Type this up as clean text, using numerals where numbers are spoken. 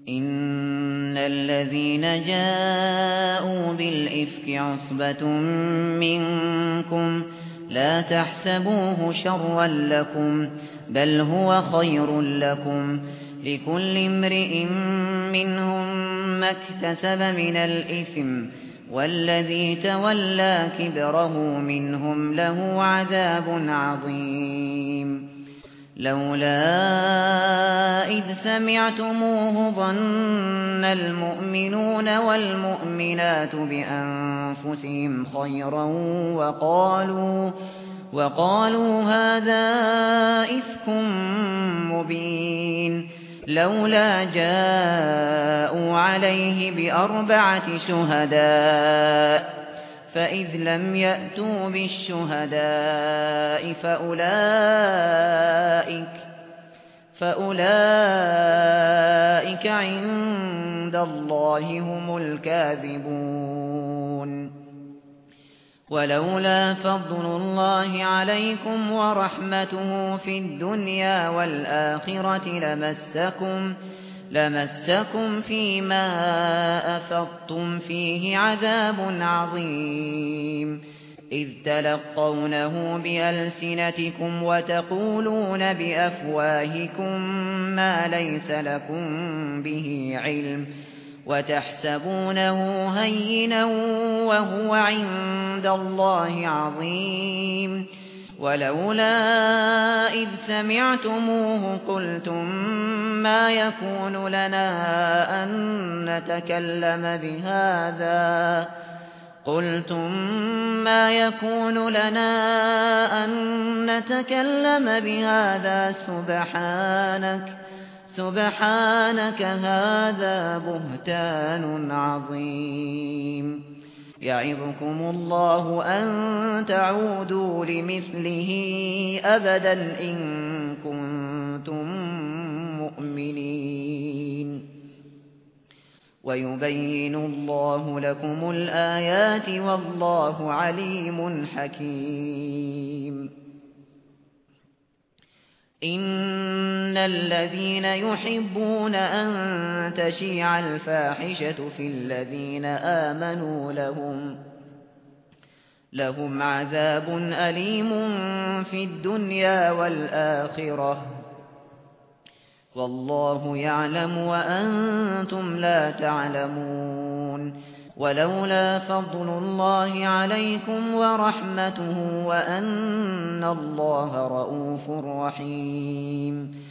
إن الذين جاءوا بالإفك عصبة منكم لا تحسبوه شرا لكم بل هو خير لكم لكل امرئ منهم ما اكتسب من الإثم والذي تولى كبره منهم له عذاب عظيم لولا إذ سمعتموه ظن المؤمنون والمؤمنات بأنفسهم خيرا وقالوا هذا إفك مبين لولا جاءوا عليه بأربعة شهداء فإذ لم يأتوا بالشهداء فأولئك عند الله هم الكاذبون ولولا فضل الله عليكم ورحمته في الدنيا والآخرة لمسكم فيما أفضتم فيه عذاب عظيم إذ تلقونه بألسنتكم وتقولون بأفواهكم ما ليس لكم به علم وتحسبونه هينا وهو عند الله عظيم ولولا إذ سمعتموه قلتم ما يكون لنا أن نتكلم بهذا سبحانك هذا بهتان عظيم يعظكم الله أن تعودوا لمثله أبدا إن كنتم مؤمنين ويبين الله لكم الآيات والله عليم حكيم إن الذين يحبون أن تشيع الفاحشة في الذين آمنوا لهم عذاب أليم في الدنيا والآخرة والله يعلم وأنتم لا تعلمون ولولا فضل الله عليكم ورحمته وأن الله رءوف رحيم